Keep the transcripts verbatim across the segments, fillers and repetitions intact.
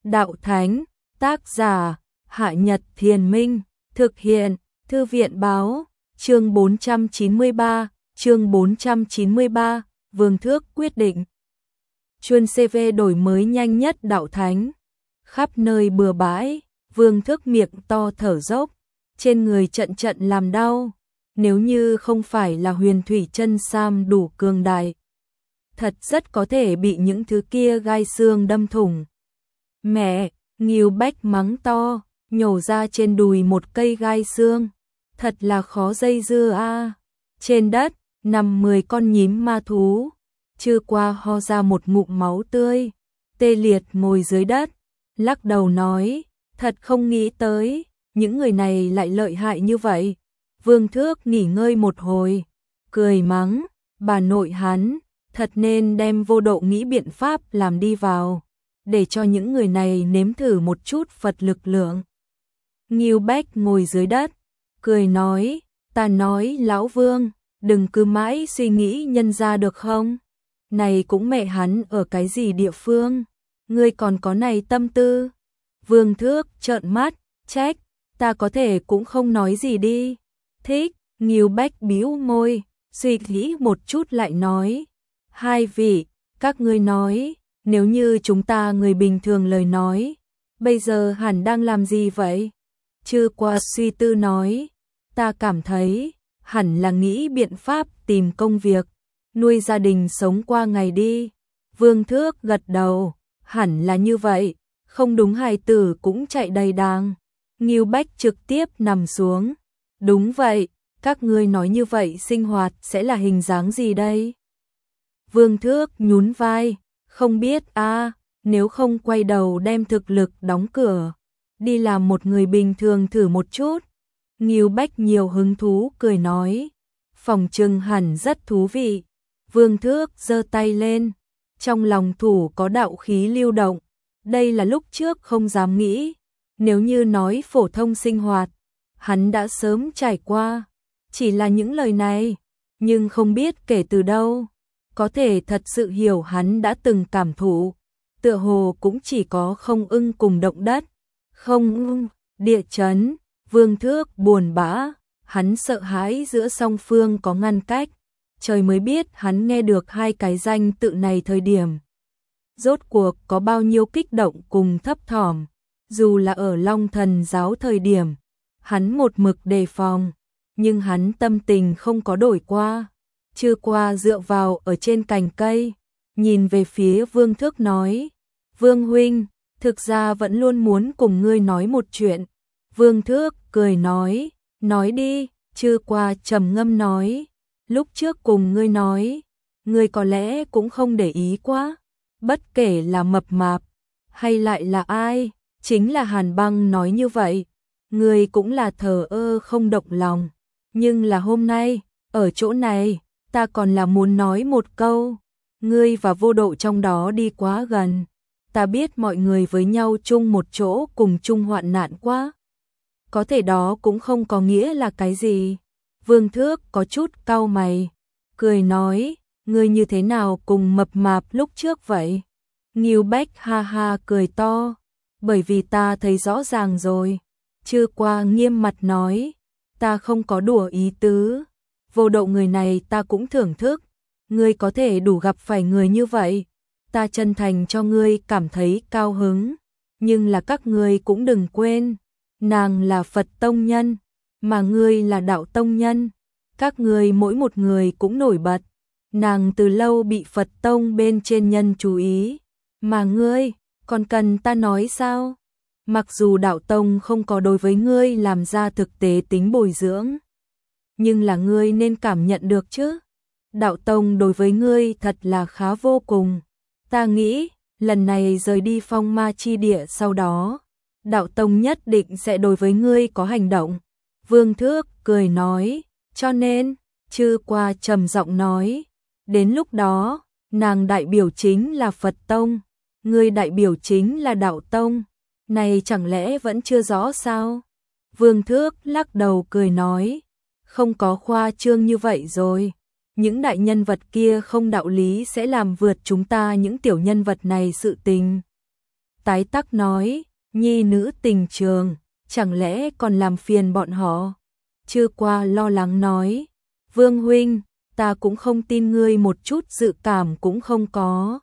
Đạo Thánh, tác giả, Hạ Nhật Thiền Minh, thực hiện, Thư viện Báo, chương bốn trăm chín mươi ba, chương bốn trăm chín mươi ba, Vương Thước quyết định. Chuyên xê vê đổi mới nhanh nhất Đạo Thánh, khắp nơi bừa bãi, Vương Thước miệng to thở dốc, trên người trận trận làm đau, nếu như không phải là huyền thủy chân sam đủ cường đại, thật rất có thể bị những thứ kia gai xương đâm thủng. Mẹ, Ngưu Bách mắng to, nhổ ra trên đùi một cây gai xương, thật là khó dây dưa a. À. Trên đất, nằm mười con nhím ma thú, chưa qua ho ra một ngụm máu tươi, tê liệt ngồi dưới đất, lắc đầu nói, thật không nghĩ tới, những người này lại lợi hại như vậy. Vương Thước nghỉ ngơi một hồi, cười mắng, bà nội hắn, thật nên đem vô độ nghĩ biện pháp làm đi vào, để cho những người này nếm thử một chút Phật lực lượng. Ngưu Bách ngồi dưới đất, cười nói, ta nói lão Vương, đừng cứ mãi suy nghĩ nhân ra được không? Này cũng mẹ hắn ở cái gì địa phương, ngươi còn có này tâm tư. Vương Thước trợn mắt, trách, ta có thể cũng không nói gì đi. Thích, Ngưu Bách bĩu môi, suy nghĩ một chút lại nói, hai vị, các ngươi nói, nếu như chúng ta người bình thường lời nói, bây giờ hẳn đang làm gì vậy? Chưa qua suy tư nói, ta cảm thấy, hẳn là nghĩ biện pháp tìm công việc, nuôi gia đình sống qua ngày đi. Vương Thước gật đầu, hẳn là như vậy, không đúng hài tử cũng chạy đầy đàng. Ngưu Bách trực tiếp nằm xuống, đúng vậy, các ngươi nói như vậy sinh hoạt sẽ là hình dáng gì đây? Vương Thước nhún vai, không biết a, à, nếu không quay đầu đem thực lực đóng cửa, đi làm một người bình thường thử một chút. Ngưu Bách nhiều hứng thú cười nói, phòng trừng hẳn rất thú vị. Vương Thước giơ tay lên, trong lòng thủ có đạo khí lưu động, đây là lúc trước không dám nghĩ, nếu như nói phổ thông sinh hoạt, hắn đã sớm trải qua, chỉ là những lời này, nhưng không biết kể từ đâu, có thể thật sự hiểu hắn đã từng cảm thụ, tựa hồ cũng chỉ có không ưng cùng động đất, không ưng, địa chấn. Vương Thước buồn bã, hắn sợ hãi giữa song phương có ngăn cách, trời mới biết hắn nghe được hai cái danh tự này thời điểm. Rốt cuộc có bao nhiêu kích động cùng thấp thỏm, dù là ở Long Thần giáo thời điểm, hắn một mực đề phòng, nhưng hắn tâm tình không có đổi qua. Chưa qua dựa vào ở trên cành cây, nhìn về phía Vương Thước nói, Vương huynh, thực ra vẫn luôn muốn cùng ngươi nói một chuyện. Vương Thước cười nói, nói đi. Chưa qua trầm ngâm nói, lúc trước cùng ngươi nói, ngươi có lẽ cũng không để ý quá, bất kể là mập mạp, hay lại là ai, chính là Hàn Băng nói như vậy, ngươi cũng là thờ ơ không động lòng, nhưng là hôm nay, ở chỗ này, ta còn là muốn nói một câu, ngươi và vô độ trong đó đi quá gần, ta biết mọi người với nhau chung một chỗ cùng chung hoạn nạn quá. Có thể đó cũng không có nghĩa là cái gì. Vương Thước có chút cau mày, cười nói, ngươi như thế nào cùng mập mạp lúc trước vậy? Ngưu Bách ha ha cười to, bởi vì ta thấy rõ ràng rồi. Chưa qua nghiêm mặt nói, ta không có đùa ý tứ, vô độ người này ta cũng thưởng thức, ngươi có thể đủ gặp phải người như vậy, ta chân thành cho ngươi cảm thấy cao hứng, nhưng là các ngươi cũng đừng quên, nàng là Phật tông nhân, mà ngươi là đạo tông nhân, các ngươi mỗi một người cũng nổi bật, nàng từ lâu bị Phật tông bên trên nhân chú ý, mà ngươi, còn cần ta nói sao? Mặc dù đạo tông không có đối với ngươi làm ra thực tế tính bồi dưỡng, nhưng là ngươi nên cảm nhận được chứ. Đạo tông đối với ngươi thật là khá vô cùng. Ta nghĩ, lần này rời đi phong ma chi địa sau đó, đạo tông nhất định sẽ đối với ngươi có hành động. Vương Thước cười nói, cho nên, Chư qua trầm giọng nói, đến lúc đó, nàng đại biểu chính là Phật tông, ngươi đại biểu chính là đạo tông, này chẳng lẽ vẫn chưa rõ sao? Vương Thước lắc đầu cười nói, không có khoa trương như vậy rồi, những đại nhân vật kia không đạo lý sẽ làm vượt chúng ta những tiểu nhân vật này sự tình. tái tắc nói, nhi nữ tình trường, chẳng lẽ còn làm phiền bọn họ? Chư Qua lo lắng nói, Vương huynh, ta cũng không tin ngươi một chút dự cảm cũng không có.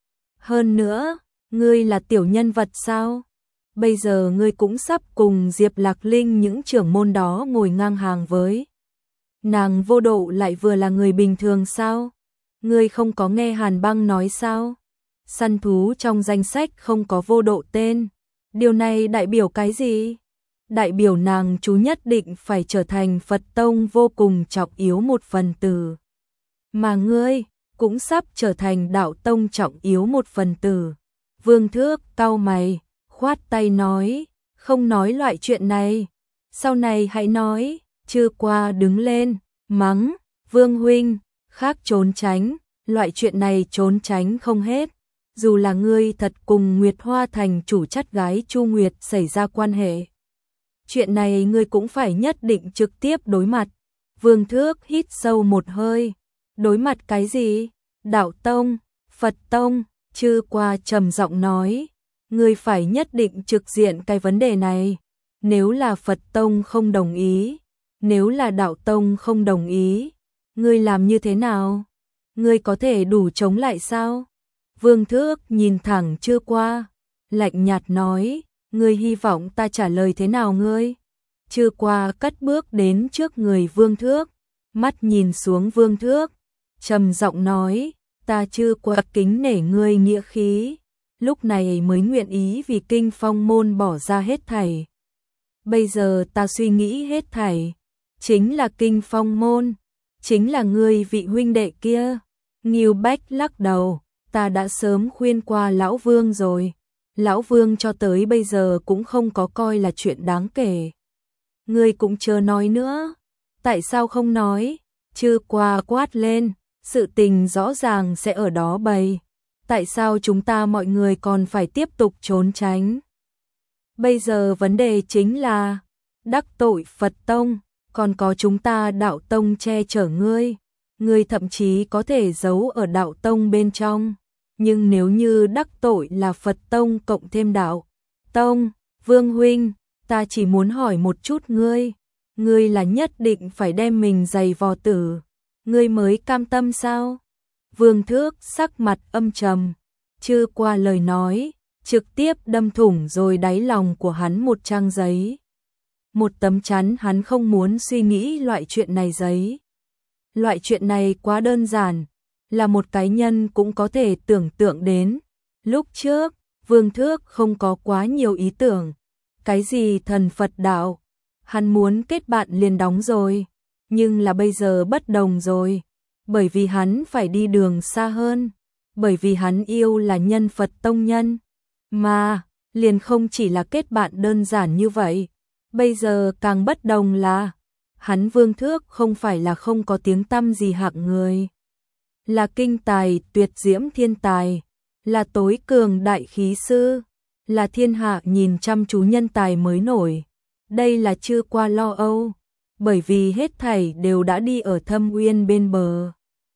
Hơn nữa, ngươi là tiểu nhân vật sao? Bây giờ ngươi cũng sắp cùng Diệp Lạc Linh những trưởng môn đó ngồi ngang hàng với. Nàng Vô Độ lại vừa là người bình thường sao? Ngươi không có nghe Hàn Băng nói sao? Săn thú trong danh sách không có Vô Độ tên. Điều này đại biểu cái gì? Đại biểu nàng chú nhất định phải trở thành Phật Tông vô cùng trọng yếu một phần tử. Mà ngươi cũng sắp trở thành Đạo Tông trọng yếu một phần tử. Vương Thước cau mày, khoát tay nói, không nói loại chuyện này. Sau này hãy nói. Chư Qua đứng lên, mắng, Vương huynh, khác trốn tránh, loại chuyện này trốn tránh không hết. Dù là ngươi thật cùng Nguyệt Hoa Thành chủ chắt gái Chu Nguyệt xảy ra quan hệ. Chuyện này ngươi cũng phải nhất định trực tiếp đối mặt. Vương Thước hít sâu một hơi. Đối mặt cái gì? Đạo Tông, Phật Tông, Chư Qua trầm giọng nói. Ngươi phải nhất định trực diện cái vấn đề này. Nếu là Phật Tông không đồng ý, nếu là Đạo Tông không đồng ý, ngươi làm như thế nào? Ngươi có thể đủ chống lại sao? Vương Thước nhìn thẳng Chư Qua, lạnh nhạt nói, ngươi hy vọng ta trả lời thế nào ngươi? Chư Qua cất bước đến trước người Vương Thước, mắt nhìn xuống Vương Thước, trầm giọng nói, ta Chư Qua kính nể ngươi nghĩa khí, lúc này mới nguyện ý vì Kinh Phong môn bỏ ra hết thảy. Bây giờ ta suy nghĩ hết thảy, chính là Kinh Phong môn, chính là ngươi vị huynh đệ kia. Ngưu Bách lắc đầu, ta đã sớm khuyên qua Lão Vương rồi. Lão Vương cho tới bây giờ cũng không có coi là chuyện đáng kể. Ngươi cũng chớ nói nữa. Tại sao không nói? Chư Qua quát lên, sự tình rõ ràng sẽ ở đó bày. Tại sao chúng ta mọi người còn phải tiếp tục trốn tránh? Bây giờ vấn đề chính là đắc tội Phật Tông, còn có chúng ta Đạo Tông che chở ngươi. Ngươi thậm chí có thể giấu ở Đạo Tông bên trong. Nhưng nếu như đắc tội là Phật Tông cộng thêm Đạo Tông, Vương huynh, ta chỉ muốn hỏi một chút ngươi, ngươi là nhất định phải đem mình giày vò tử, ngươi mới cam tâm sao? Vương Thước sắc mặt âm trầm, Chư Qua lời nói, trực tiếp đâm thủng rồi đáy lòng của hắn một trang giấy. Một tấm chắn hắn không muốn suy nghĩ loại chuyện này giấy. Loại chuyện này quá đơn giản, là một cá nhân cũng có thể tưởng tượng đến. Lúc trước, Vương Thước không có quá nhiều ý tưởng. Cái gì thần Phật đạo, hắn muốn kết bạn liền đóng rồi. Nhưng là bây giờ bất đồng rồi. Bởi vì hắn phải đi đường xa hơn. Bởi vì hắn yêu là nhân Phật tông nhân. Mà, liền không chỉ là kết bạn đơn giản như vậy. Bây giờ càng bất đồng là, hắn Vương Thước không phải là không có tiếng tăm gì hạng người. Là kinh tài tuyệt diễm thiên tài, là tối cường đại khí sư, là thiên hạ nhìn chăm chú nhân tài mới nổi. Đây là Chư Qua lo âu, bởi vì hết thảy đều đã đi ở thâm uyên bên bờ.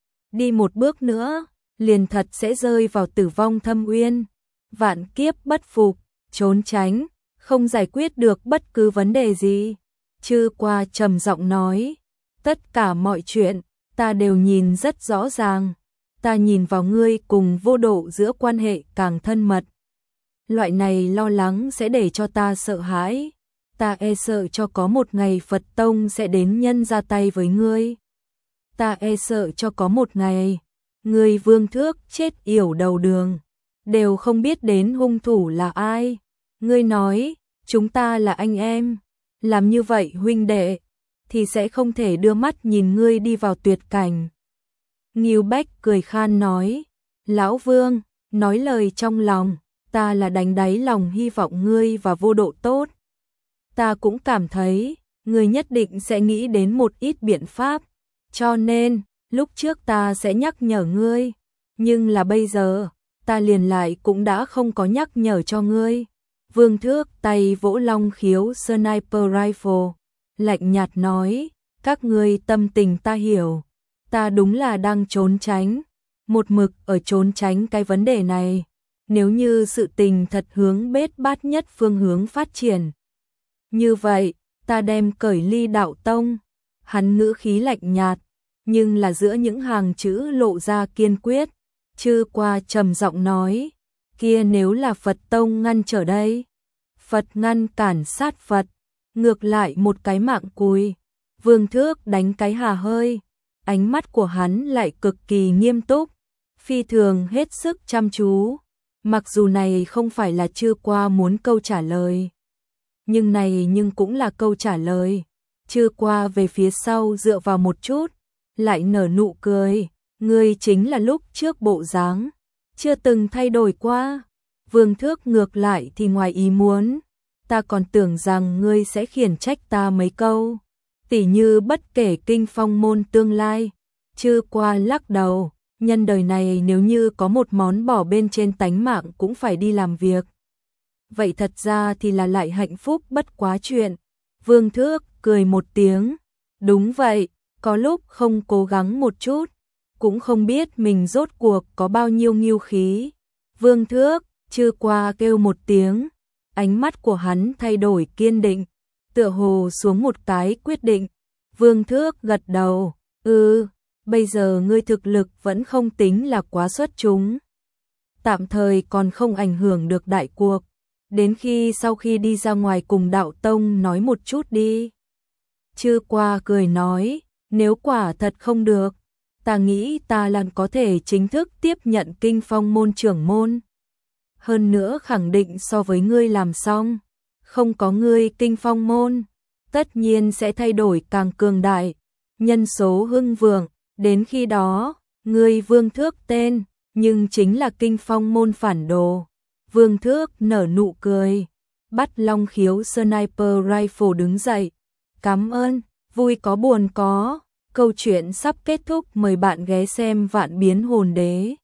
Đi một bước nữa, liền thật sẽ rơi vào tử vong thâm uyên. Vạn kiếp bất phục, trốn tránh, không giải quyết được bất cứ vấn đề gì. Chư Qua trầm giọng nói, tất cả mọi chuyện, ta đều nhìn rất rõ ràng. Ta nhìn vào ngươi cùng Vô Độ giữa quan hệ càng thân mật. Loại này lo lắng sẽ để cho ta sợ hãi. Ta e sợ cho có một ngày Phật Tông sẽ đến nhân ra tay với ngươi. Ta e sợ cho có một ngày, ngươi Vương Thước chết yểu đầu đường, đều không biết đến hung thủ là ai. Ngươi nói, chúng ta là anh em, làm như vậy huynh đệ, thì sẽ không thể đưa mắt nhìn ngươi đi vào tuyệt cảnh. Ngưu Bách cười khan nói, Lão Vương, nói lời trong lòng, ta là đánh đáy lòng hy vọng ngươi và Vô Độ tốt. Ta cũng cảm thấy, ngươi nhất định sẽ nghĩ đến một ít biện pháp, cho nên, lúc trước ta sẽ nhắc nhở ngươi, nhưng là bây giờ, ta liền lại cũng đã không có nhắc nhở cho ngươi. Vương Thước tay vỗ long khiếu sniper rifle, lạnh nhạt nói, các ngươi tâm tình ta hiểu, ta đúng là đang trốn tránh, một mực ở trốn tránh cái vấn đề này. nếu như sự tình thật hướng bết bát nhất phương hướng phát triển. Như vậy, ta đem cởi ly đạo tông. Hắn ngữ khí lạnh nhạt, nhưng là giữa những hàng chữ lộ ra kiên quyết. Chư Qua trầm giọng nói, kia nếu là Phật tông ngăn trở đây, Phật ngăn cản sát Phật, ngược lại một cái mạng cùi. Vương Thước đánh cái hà hơi, ánh mắt của hắn lại cực kỳ nghiêm túc, phi thường hết sức chăm chú. Mặc dù này không phải là Chư Qua muốn câu trả lời, nhưng này nhưng cũng là câu trả lời. Chư Qua về phía sau dựa vào một chút, lại nở nụ cười, ngươi chính là lúc trước bộ dáng, chưa từng thay đổi qua. Vương Thước ngược lại thì ngoài ý muốn, ta còn tưởng rằng ngươi sẽ khiển trách ta mấy câu, tỉ như bất kể kinh phong môn tương lai. Chư Qua lắc đầu, nhân đời này nếu như có một món bỏ bên trên tánh mạng cũng phải đi làm việc, vậy thật ra thì là lại hạnh phúc bất quá chuyện. Vương Thước cười một tiếng, đúng vậy, có lúc không cố gắng một chút, cũng không biết mình rốt cuộc có bao nhiêu nghiêu khí. Vương Thước, Chư Qua kêu một tiếng, ánh mắt của hắn thay đổi kiên định, tựa hồ xuống một cái quyết định. Vương Thước gật đầu, ừ, bây giờ ngươi thực lực vẫn không tính là quá xuất chúng, tạm thời còn không ảnh hưởng được đại cuộc, đến khi sau khi đi ra ngoài cùng đạo tông nói một chút đi. Chư Qua cười nói, nếu quả thật không được, ta nghĩ ta là có thể chính thức tiếp nhận kinh phong môn trưởng môn. Hơn nữa khẳng định so với ngươi làm xong, không có ngươi kinh phong môn, tất nhiên sẽ thay đổi càng cường đại, nhân số hưng vượng, đến khi đó, ngươi Vương Thước tên, nhưng chính là kinh phong môn phản đồ. Vương Thước nở nụ cười, bắt Long Khiếu Sniper Rifle đứng dậy, cảm ơn, vui có buồn có, câu chuyện sắp kết thúc, mời bạn ghé xem Vạn Biến Hồn Đế.